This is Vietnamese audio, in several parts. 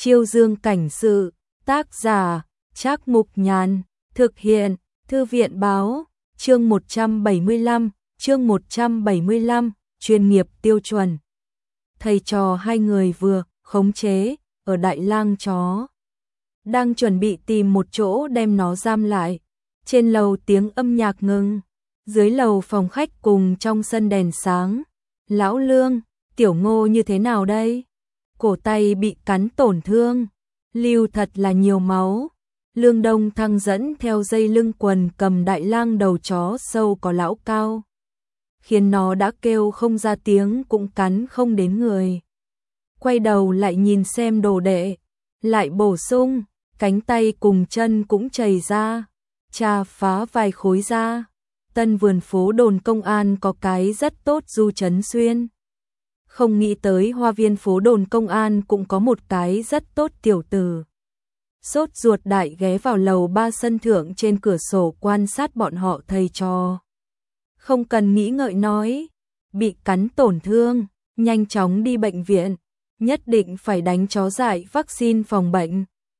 Chiêu Dương cảnh sự, tác giả, Trác Mục Nhàn, thực hiện, Thư viện báo, chương 175, chuyên nghiệp tiêu chuẩn. Thầy trò hai người vừa khống chế ở Đại Lang chó, đang chuẩn bị tìm một chỗ đem nó giam lại. Trên lầu tiếng âm nhạc ngừng, dưới lầu phòng khách cùng trong sân đèn sáng. Lão Lương, Tiểu Ngô như thế nào đây? Cổ tay bị cắn tổn thương, lưu thật là nhiều máu. Lương Đông Thăng dẫn theo dây lưng quần cầm Đại Lang đầu chó sâu có lão cao, khiến nó đã kêu không ra tiếng cũng cắn không đến người. Quay đầu lại nhìn xem đồ đệ, lại bổ sung, cánh tay cùng chân cũng chảy ra, chà phá vài khối da. Tân vườn phố đồn công an có cái rất tốt Du Trấn Xuyên. Không nghĩ tới hoa viên phố đồn công an cũng có một cái rất tốt tiểu tử. Sốt ruột đại ghé vào lầu 3 sân thượng trên cửa sổ quan sát bọn họ thầy trò. Không cần nghĩ ngợi nói, bị cắn tổn thương, nhanh chóng đi bệnh viện, nhất định phải đánh chó dại vaccine phòng bệnh.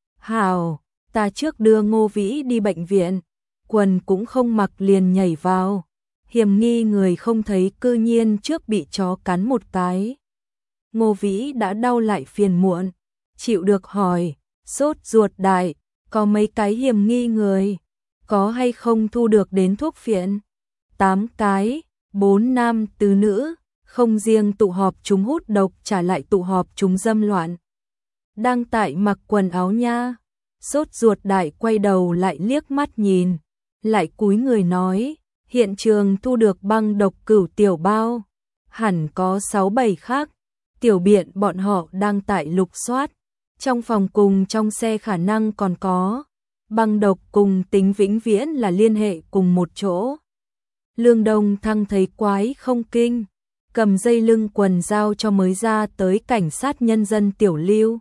Hào, ta trước đưa Ngô Vĩ đi bệnh viện, quần cũng không mặc liền nhảy vào. Hiểm nghi người không thấy cư nhiên trước bị chó cắn một cái. Ngô Vĩ đã đau lại phiền muộn, chịu được hỏi, sốt ruột đại, có mấy cái hiểm nghi người, có hay không thu được đến thuốc phiện? 8 cái, 4 nam 4 nữ, không riêng tụ họp chúng hút độc trả lại tụ họp chúng dâm loạn. Đang tại mặc quần áo nha. Sốt ruột đại quay đầu lại liếc mắt nhìn, lại cúi người nói, hiện trường thu được băng độc cửu tiểu bao, hẳn có 6-7 khác. Tiểu biện bọn họ đang tại lục soát, trong phòng cùng trong xe khả năng còn có. Băng độc cùng tính vĩnh viễn là liên hệ cùng một chỗ. Lương Đông Thăng thấy quái không kinh, cầm dây lưng quần giao cho mới ra tới cảnh sát nhân dân Tiểu Lưu.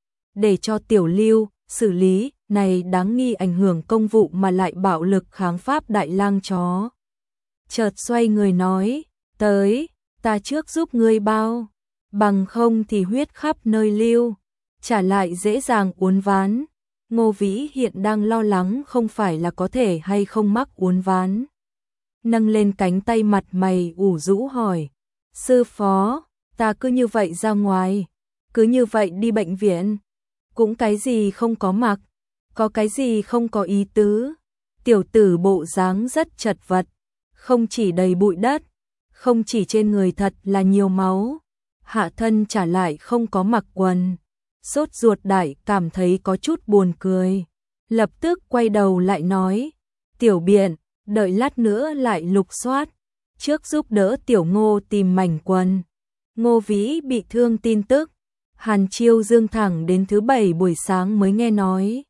Để cho Tiểu Lưu xử lý này đáng nghi ảnh hưởng công vụ mà lại bạo lực kháng pháp Đại Lang chó. Chợt xoay người nói, tới, ta trước giúp ngươi bao, bằng không thì huyết khắp nơi lưu, trả lại dễ dàng uốn ván. Ngô Vĩ hiện đang lo lắng không phải là có thể hay không mắc uốn ván. Nâng lên cánh tay mặt mày ủ rũ hỏi, sư phó, ta cứ như vậy ra ngoài, cứ như vậy đi bệnh viện, cũng cái gì không có mặc, có cái gì không có ý tứ. Tiểu tử bộ dáng rất chật vật, không chỉ đầy bụi đất, không chỉ trên người thật là nhiều máu, hạ thân trả lại không có mặc quần. Sốt ruột đại cảm thấy có chút buồn cười, lập tức quay đầu lại nói, Tiểu biện, đợi lát nữa lại lục soát, trước giúp đỡ Tiểu Ngô tìm mảnh quần. Ngô Vĩ bị thương tin tức, Hàn Chiêu Dương thẳng đến thứ 7 buổi sáng mới nghe nói.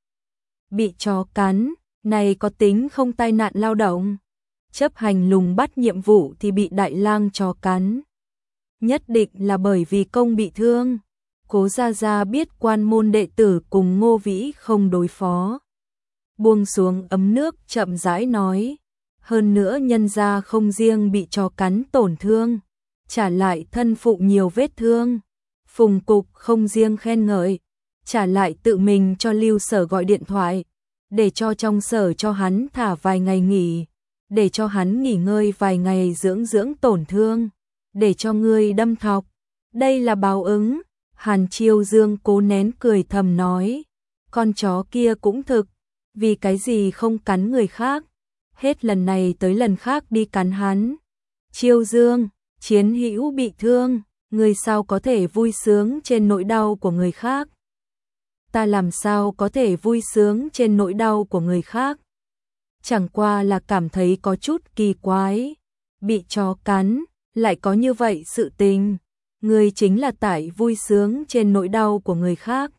Bị chó cắn, này có tính không tai nạn lao động? Chấp hành lùng bắt nhiệm vụ thì bị Đại Lang chó cắn. Nhất định là bởi vì công bị thương. Cố Gia Gia biết quan môn đệ tử cùng Ngô Vĩ không đối phó. Buông xuống ấm nước chậm rãi nói. Hơn nữa nhân gia không riêng bị chó cắn tổn thương, trả lại thân phụ nhiều vết thương. Phùng Cục không riêng khen ngợi, trả lại tự mình cho Lưu Sở gọi điện thoại, để cho trong sở cho hắn thả vài ngày nghỉ, để cho hắn nghỉ ngơi vài ngày dưỡng tổn thương, để cho ngươi đâm thọc. Đây là báo ứng. Hàn Chiêu Dương cố nén cười thầm nói, con chó kia cũng thực, vì cái gì không cắn người khác, hết lần này tới lần khác đi cắn hắn. Chiêu Dương, chiến hữu bị thương, người sao có thể vui sướng trên nỗi đau của người khác? Ta làm sao có thể vui sướng trên nỗi đau của người khác? Chẳng qua là cảm thấy có chút kỳ quái, bị chó cắn, lại có như vậy sự tình. Người chính là tại vui sướng trên nỗi đau của người khác.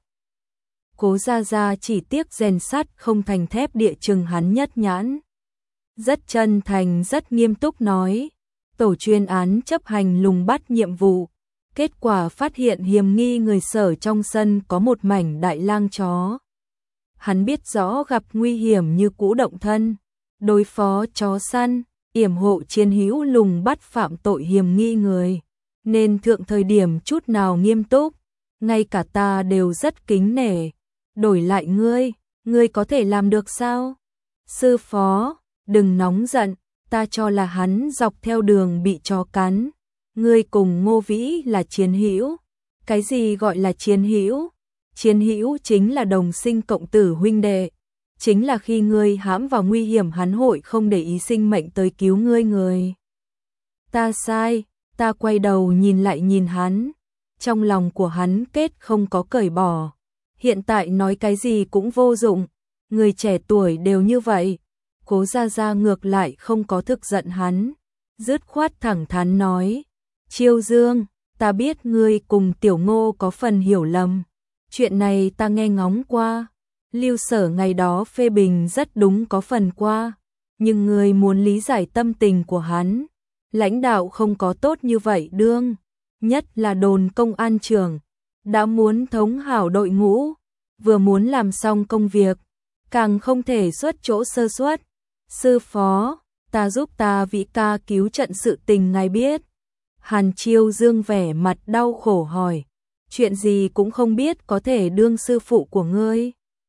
Cố Gia Gia chỉ tiếc rèn sắt không thành thép địa chừng hắn nhất nhãn. Rất chân thành rất nghiêm túc nói, tổ chuyên án chấp hành lùng bắt nhiệm vụ, kết quả phát hiện hiểm nghi người Sở trong sân có một mảnh Đại Lang chó. Hắn biết rõ gặp nguy hiểm như cũ động thân, đối phó chó săn, yểm hộ chiến hữu lùng bắt phạm tội hiểm nghi người, nên thượng thời điểm chút nào nghiêm túc. ngay cả ta đều rất kính nể. Đổi lại ngươi có thể làm được sao? Sư phó, đừng nóng giận, ta cho là hắn dọc theo đường bị chó cắn. Ngươi cùng Ngô Vĩ là chiến hữu. Cái gì gọi là chiến hữu? Chiến hữu chính là đồng sinh cộng tử huynh đệ. Chính là khi ngươi hãm vào nguy hiểm hắn hội không để ý sinh mệnh tới cứu ngươi. Ta sai, ta quay đầu nhìn lại nhìn hắn. Trong lòng của hắn kết không có cởi bỏ. Hiện tại nói cái gì cũng vô dụng. Người trẻ tuổi đều như vậy. Cố Gia Gia ngược lại không có thực giận hắn. Dứt khoát thẳng thắn nói. Chiêu Dương, ta biết ngươi cùng Tiểu Ngô có phần hiểu lầm. Chuyện này ta nghe ngóng qua. Lưu Sở ngày đó phê bình rất đúng có phần qua. Nhưng ngươi muốn lý giải tâm tình của hắn. Lãnh đạo không có tốt như vậy đương. Nhất là đồn công an trưởng. Đã muốn thống hảo đội ngũ. Vừa muốn làm xong công việc. Càng không thể xuất chỗ sơ suất. Sư phó, ta giúp ta Vĩ ca cứu trận sự tình ngài biết. Hàn Chiêu Dương vẻ mặt đau khổ hỏi. Chuyện gì cũng không biết có thể đương sư phụ của ngươi.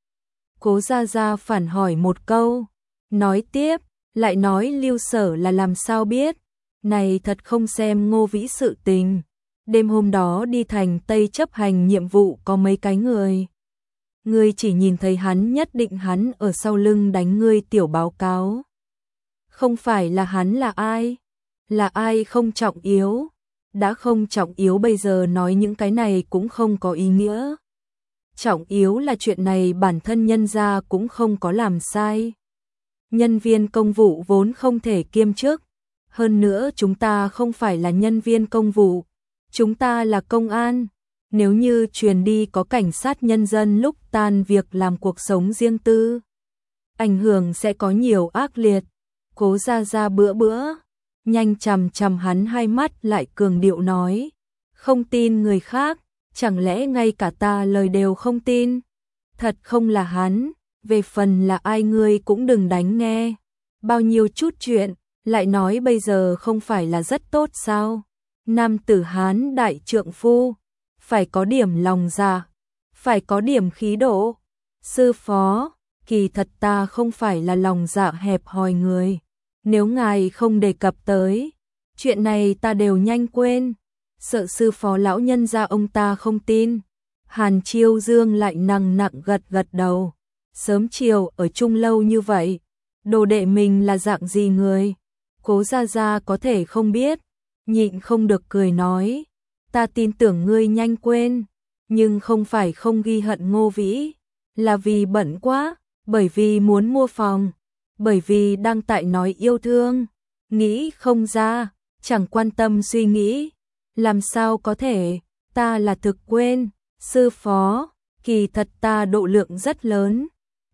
Cố Gia Gia phản hỏi một câu. Nói tiếp, lại nói Lưu Sở là làm sao biết. Này thật không xem Ngô Vĩ sự tình. Đêm hôm đó đi thành Tây chấp hành nhiệm vụ có mấy cái người. Ngươi chỉ nhìn thấy hắn, nhất định hắn ở sau lưng đánh ngươi tiểu báo cáo. Không phải là hắn là ai? Là ai không trọng yếu? Đã không trọng yếu bây giờ nói những cái này cũng không có ý nghĩa. Trọng yếu là chuyện này bản thân nhân gia cũng không có làm sai. Nhân viên công vụ vốn không thể kiêm chức. Hơn nữa chúng ta không phải là nhân viên công vụ. Chúng ta là công an. Nếu như truyền đi có cảnh sát nhân dân lúc tan việc làm cuộc sống riêng tư. Ảnh hưởng sẽ có nhiều ác liệt. Cố Gia Gia bữa. Nhanh chằm chằm hắn hai mắt lại cường điệu nói. Không tin người khác. Chẳng lẽ ngay cả ta lời đều không tin? Thật không là hắn. Về phần là ai ngươi cũng đừng đánh nghe. Bao nhiêu chút chuyện. Lại nói bây giờ không phải là rất tốt sao? Nam tử Hán đại trượng phu. Phải có điểm lòng dạ. Phải có điểm khí độ. Sư phó, kỳ thật ta không phải là lòng dạ hẹp hòi người. Nếu ngài không đề cập tới, chuyện này ta đều nhanh quên. Sợ sư phó lão nhân gia ông ta không tin. Hàn Chiêu Dương lại nặng gật đầu. Sớm chiều ở chung lâu như vậy, đồ đệ mình là dạng gì người? Cố Gia Gia có thể không biết, nhịn không được cười nói. Ta tin tưởng ngươi nhanh quên, nhưng không phải không ghi hận Ngô Vĩ, là vì bận quá, bởi vì muốn mua phòng, bởi vì đang tại nói yêu thương, nghĩ không ra, chẳng quan tâm suy nghĩ, làm sao có thể, ta là thực quên, sư phó, kỳ thật ta độ lượng rất lớn,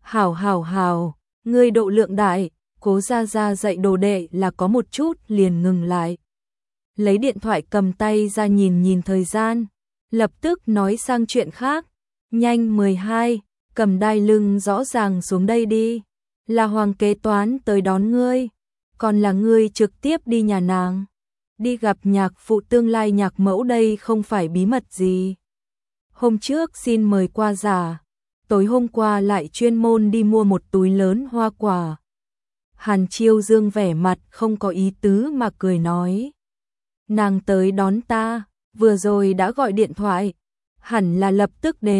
hảo, ngươi độ lượng đại, Cố Gia Gia dạy đồ đệ là có một chút liền ngừng lại. Lấy điện thoại cầm tay ra nhìn thời gian, lập tức nói sang chuyện khác. Nhanh 12, cầm đai lưng rõ ràng xuống đây đi. Là Hoàng kế toán tới đón ngươi, còn là ngươi trực tiếp đi nhà nàng. Đi gặp nhạc phụ tương lai nhạc mẫu đây không phải bí mật gì. Hôm trước xin mời qua giả, tối hôm qua lại chuyên môn đi mua một túi lớn hoa quả. Hàn Chiêu Dương vẻ mặt không có ý tứ mà cười nói. Nàng tới đón ta, vừa rồi đã gọi điện thoại, hẳn là lập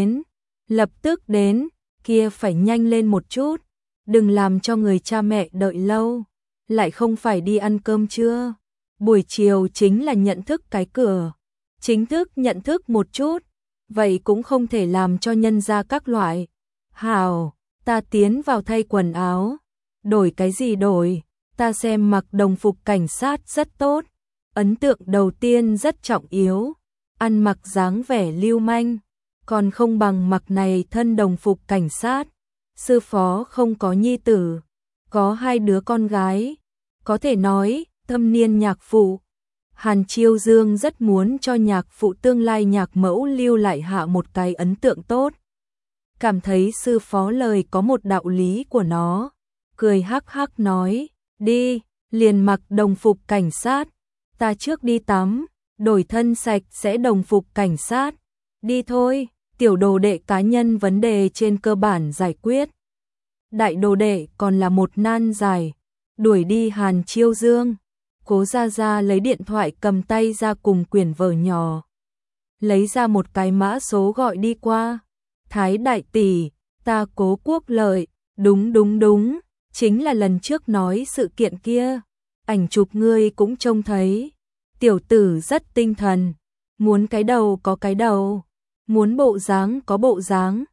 tức đến, kia phải nhanh lên một chút, đừng làm cho người cha mẹ đợi lâu, lại không phải đi ăn cơm trưa, buổi chiều chính là nhận thức cái cửa, chính thức nhận thức một chút, vậy cũng không thể làm cho nhân ra các loại. Hảo, ta tiến vào thay quần áo, đổi cái gì đổi, ta xem mặc đồng phục cảnh sát rất tốt. Ấn tượng đầu tiên rất trọng yếu, ăn mặc dáng vẻ lưu manh, còn không bằng mặc này thân đồng phục cảnh sát. Sư phó không có nhi tử, có 2 đứa con gái, có thể nói thâm niên nhạc phụ. Hàn Chiêu Dương rất muốn cho nhạc phụ tương lai nhạc mẫu lưu lại hạ một cái ấn tượng tốt. Cảm thấy sư phó lời có một đạo lý của nó, cười hắc nói, đi, liền mặc đồng phục cảnh sát. Ta trước đi tắm, đổi thân sạch sẽ đồng phục cảnh sát, Đi thôi, tiểu đồ đệ cá nhân vấn đề trên cơ bản giải quyết. Đại đồ đệ còn là một nan giải, đuổi đi Hàn Chiêu Dương. Cố Gia Gia lấy điện thoại cầm tay ra cùng quyển vở nhỏ. Lấy ra một cái mã số gọi đi qua. Thái đại tỷ, ta Cố Quốc Lợi, đúng, chính là lần trước nói sự kiện kia. Ảnh chụp ngươi cũng trông thấy. Tiểu tử rất tinh thần, muốn cái đầu có cái đầu, muốn bộ dáng có bộ dáng.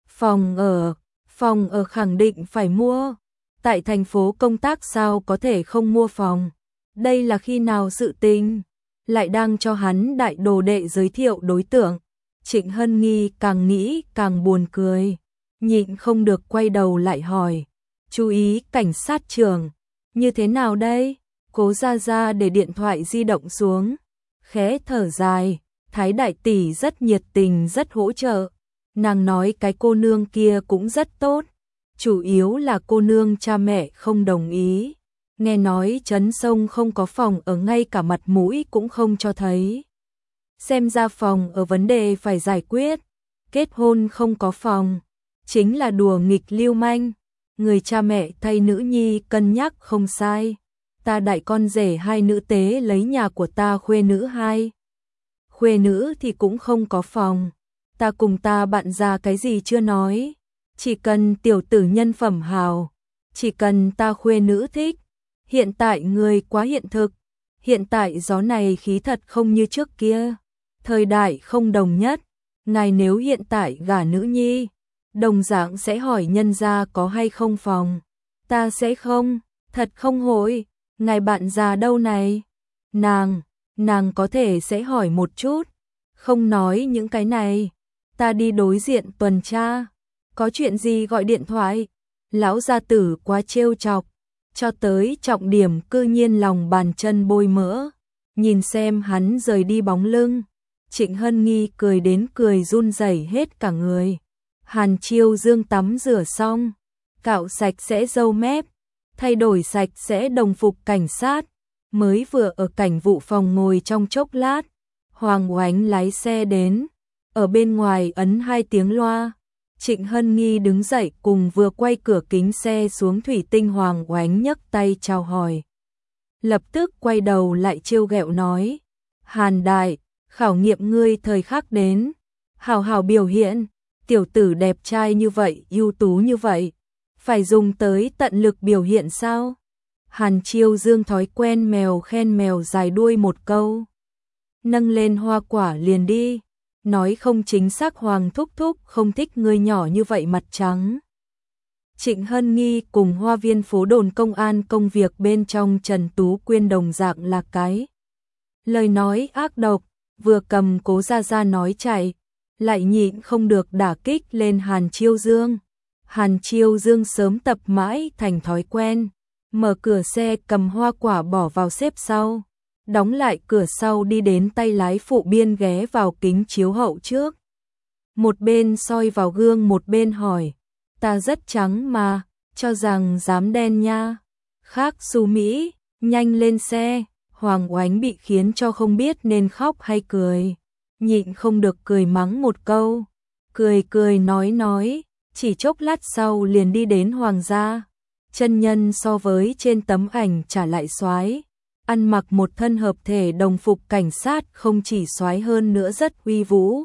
Phòng ở khẳng định phải mua. Tại thành phố công tác sao có thể không mua phòng. Đây là khi nào sự tình. Lại đang cho hắn đại đồ đệ giới thiệu đối tượng. Trịnh Hân Nghi càng nghĩ càng buồn cười. Nhịn không được quay đầu lại hỏi. Chú ý cảnh sát trưởng. Như thế nào đây? Cố Gia Gia để điện thoại di động xuống. Khẽ thở dài. Thái đại tỷ rất nhiệt tình rất hỗ trợ. Nàng nói cái cô nương kia cũng rất tốt. Chủ yếu là cô nương cha mẹ không đồng ý. Nghe nói Trấn Sông không có phòng ở, ngay cả mặt mũi cũng không cho thấy. Xem ra phòng ở vấn đề phải giải quyết. Kết hôn không có phòng chính là đùa nghịch lưu manh. Người cha mẹ thay nữ nhi cân nhắc không sai. Ta đại con rể hai nữ tế lấy nhà của ta khuê nữ hai. Khuê nữ thì cũng không có phòng. Ta cùng ta bạn già cái gì chưa nói. Chỉ cần tiểu tử nhân phẩm hào. Chỉ cần ta khuê nữ thích. Hiện tại người quá hiện thực. Hiện tại gió này khí thật không như trước kia. Thời đại không đồng nhất. Ngài nếu hiện tại gả nữ nhi, đồng dạng sẽ hỏi nhân gia có hay không phòng. Ta sẽ không, thật không hội. Ngài bạn già đâu này? Nàng có thể sẽ hỏi một chút. Không nói những cái này. Ta đi đối diện tuần tra. Có chuyện gì gọi điện thoại. Lão gia tử quá trêu chọc. Cho tới trọng điểm cư nhiên lòng bàn chân bôi mỡ. Nhìn xem hắn rời đi bóng lưng. Trịnh Hân Nghi cười đến cười run rẩy hết cả người. Hàn Chiêu Dương tắm rửa xong. Cạo sạch sẽ râu mép. Thay đổi sạch sẽ đồng phục cảnh sát. Mới vừa ở cảnh vụ phòng ngồi trong chốc lát. Hoàng Oánh lái xe đến. Ở bên ngoài ấn 2 tiếng loa. Trịnh Hân Nghi đứng dậy cùng vừa quay cửa kính xe xuống thủy tinh. Hoàng Oánh nhấc tay chào hỏi. Lập tức quay đầu lại trêu ghẹo nói. Hàn đại, khảo nghiệm ngươi thời khắc đến. Hào hào biểu hiện. Tiểu tử đẹp trai như vậy, ưu tú như vậy. Phải dùng tới tận lực biểu hiện sao? Hàn Chiêu Dương thói quen mèo khen mèo dài đuôi một câu. Nâng lên hoa quả liền đi. Nói không chính xác Hoàng thúc thúc không thích người nhỏ như vậy mặt trắng. Trịnh Hân Nghi cùng Hoa viên phố đồn công an công việc bên trong Trần Tú Quyên đồng dạng là cái. Lời nói ác độc, vừa cầm Cố Gia Gia nói chạy, lại nhịn không được đả kích lên Hàn Chiêu Dương. Hàn Chiêu Dương sớm tập mãi thành thói quen, mở cửa xe cầm hoa quả bỏ vào xếp sau, đóng lại cửa sau đi đến tay lái phụ biên ghé vào kính chiếu hậu trước. Một bên soi vào gương một bên hỏi, ta rất trắng mà, cho rằng dám đen nha. Khác Su Mỹ, nhanh lên xe. Hoàng Oánh bị khiến cho không biết nên khóc hay cười. Nhịn không được cười mắng một câu. Cười nói, chỉ chốc lát sau liền đi đến Hoàng gia. Chân nhân so với trên tấm ảnh trả lại soái. Ăn mặc một thân hợp thể đồng phục cảnh sát không chỉ soái hơn nữa rất uy vũ.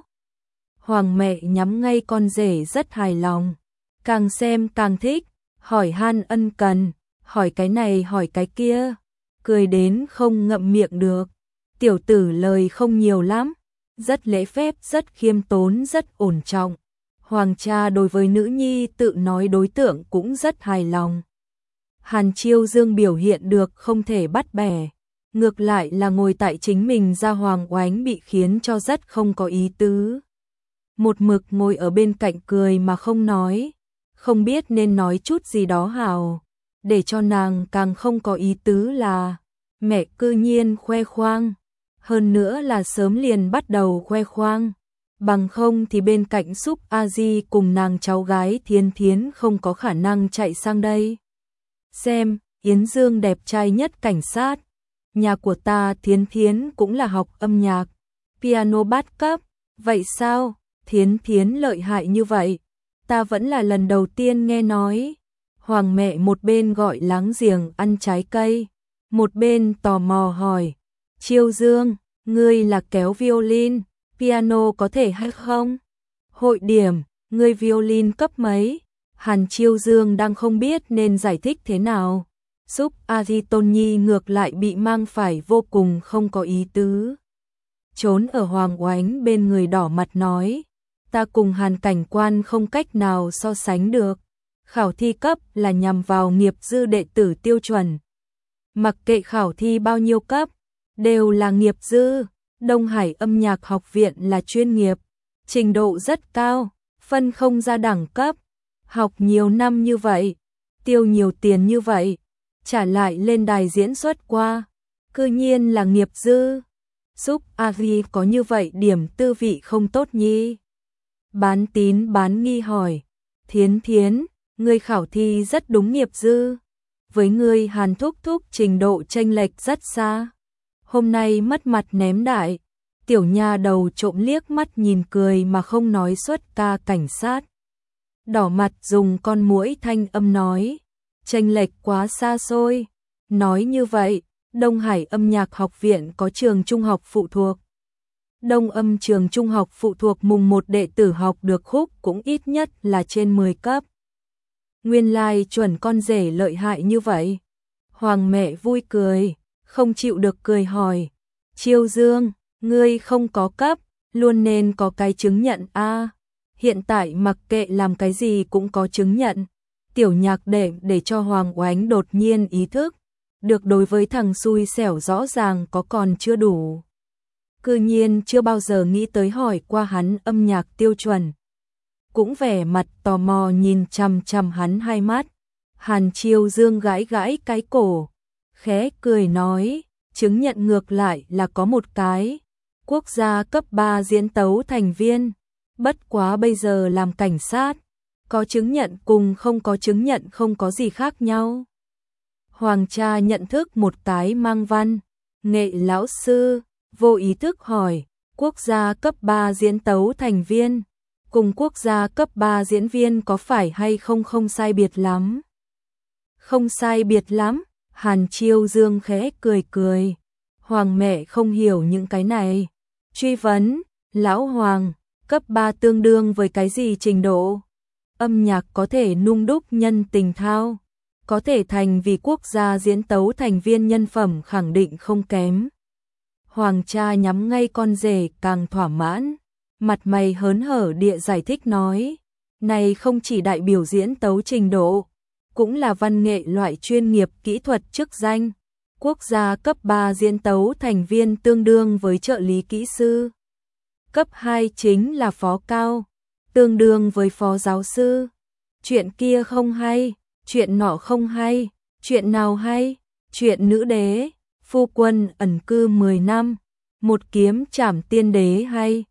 Hoàng mẹ nhắm ngay con rể rất hài lòng. Càng xem càng thích, hỏi han ân cần, hỏi cái này hỏi cái kia. Cười đến không ngậm miệng được. Tiểu tử lời không nhiều lắm, rất lễ phép, rất khiêm tốn, rất ổn trọng. Hoàng cha đối với nữ nhi tự nói đối tượng cũng rất hài lòng. Hàn Chiêu Dương biểu hiện được không thể bắt bẻ. Ngược lại là ngồi tại chính mình ra Hoàng Oánh bị khiến cho rất không có ý tứ. Một mực ngồi ở bên cạnh cười mà không nói. Không biết nên nói chút gì đó hào. Để cho nàng càng không có ý tứ là mẹ cư nhiên khoe khoang. Hơn nữa là sớm liền bắt đầu khoe khoang. Bằng không thì bên cạnh Súp A Di cùng nàng cháu gái Thiến Thiến không có khả năng chạy sang đây. Xem, Yến Dương đẹp trai nhất cảnh sát. Nhà của ta Thiến Thiến cũng là học âm nhạc, piano bát cấp. Vậy sao, Thiến Thiến lợi hại như vậy, ta vẫn là lần đầu tiên nghe nói. Hoàng mẹ một bên gọi láng giềng ăn trái cây, một bên tò mò hỏi, Chiêu Dương, ngươi là kéo violin, piano có thể hay không? Hội điểm, ngươi violin cấp mấy? Hàn Chiêu Dương đang không biết nên giải thích thế nào. Giúp Aritoni ngược lại bị mang phải vô cùng không có ý tứ. Trốn ở Hoàng Oánh bên người đỏ mặt nói, ta cùng Hàn cảnh quan không cách nào so sánh được. Khảo thi cấp là nhằm vào nghiệp dư đệ tử tiêu chuẩn. Mặc kệ khảo thi bao nhiêu cấp, đều là nghiệp dư. Đông Hải âm nhạc học viện là chuyên nghiệp, trình độ rất cao, phân không ra đẳng cấp. Học nhiều năm như vậy, tiêu nhiều tiền như vậy, trả lại lên đài diễn xuất qua, cư nhiên là nghiệp dư. Giúp Ari có như vậy điểm tư vị không tốt nhi. Bán tín bán nghi hỏi, Thiến Thiến, ngươi khảo thi rất đúng nghiệp dư, với ngươi Hàn thúc thúc trình độ chênh lệch rất xa. Hôm nay mất mặt ném đại, tiểu nha đầu trộm liếc mắt nhìn cười mà không nói xuất ca cảnh sát. Đỏ mặt dùng con muỗi thanh âm nói, chênh lệch quá xa xôi. Nói như vậy, Đông Hải âm nhạc học viện có trường trung học phụ thuộc. Đông âm trường trung học phụ thuộc mùng 1 đệ tử học được khúc cũng ít nhất là trên 10 cấp. Nguyên lai chuẩn con rể lợi hại như vậy. Hoàng mẹ vui cười, không chịu được cười hỏi, Chiêu Dương, ngươi không có cấp, luôn nên có cái chứng nhận a. Hiện tại mặc kệ làm cái gì cũng có chứng nhận. Tiểu nhạc đệ để cho Hoàng Oánh đột nhiên ý thức, được đối với thằng xui xẻo rõ ràng có còn chưa đủ. Cư nhiên chưa bao giờ nghĩ tới hỏi qua hắn âm nhạc tiêu chuẩn. Cũng vẻ mặt tò mò nhìn chằm chằm hắn hai mắt. Hàn Chiêu Dương gãi gãi cái cổ, khẽ cười nói, chứng nhận ngược lại là có một cái. Quốc gia cấp 3 diễn tấu thành viên, bất quá bây giờ làm cảnh sát, có chứng nhận cùng không có chứng nhận không có gì khác nhau. Hoàng cha nhận thức một cái mang văn, nghệ lão sư, vô ý thức hỏi, quốc gia cấp 3 diễn tấu thành viên, cùng quốc gia cấp 3 diễn viên có phải hay không không sai biệt lắm? Không sai biệt lắm, Hàn Chiêu Dương khẽ cười cười. Hoàng mẹ không hiểu những cái này. Truy vấn, lão Hoàng, cấp 3 tương đương với cái gì trình độ? Âm nhạc có thể nung đúc nhân tình thao, có thể thành vì quốc gia diễn tấu thành viên nhân phẩm khẳng định không kém. Hoàng cha nhắm ngay con rể càng thỏa mãn, mặt mày hớn hở địa giải thích nói, này không chỉ đại biểu diễn tấu trình độ, cũng là văn nghệ loại chuyên nghiệp kỹ thuật chức danh. Quốc gia cấp 3 diễn tấu thành viên tương đương với trợ lý kỹ sư. Cấp 2 chính là phó cao, tương đương với phó giáo sư. Chuyện kia không hay, chuyện nọ không hay, chuyện nào hay? Chuyện nữ đế, phu quân ẩn cư 10 năm, một kiếm trảm tiên đế hay?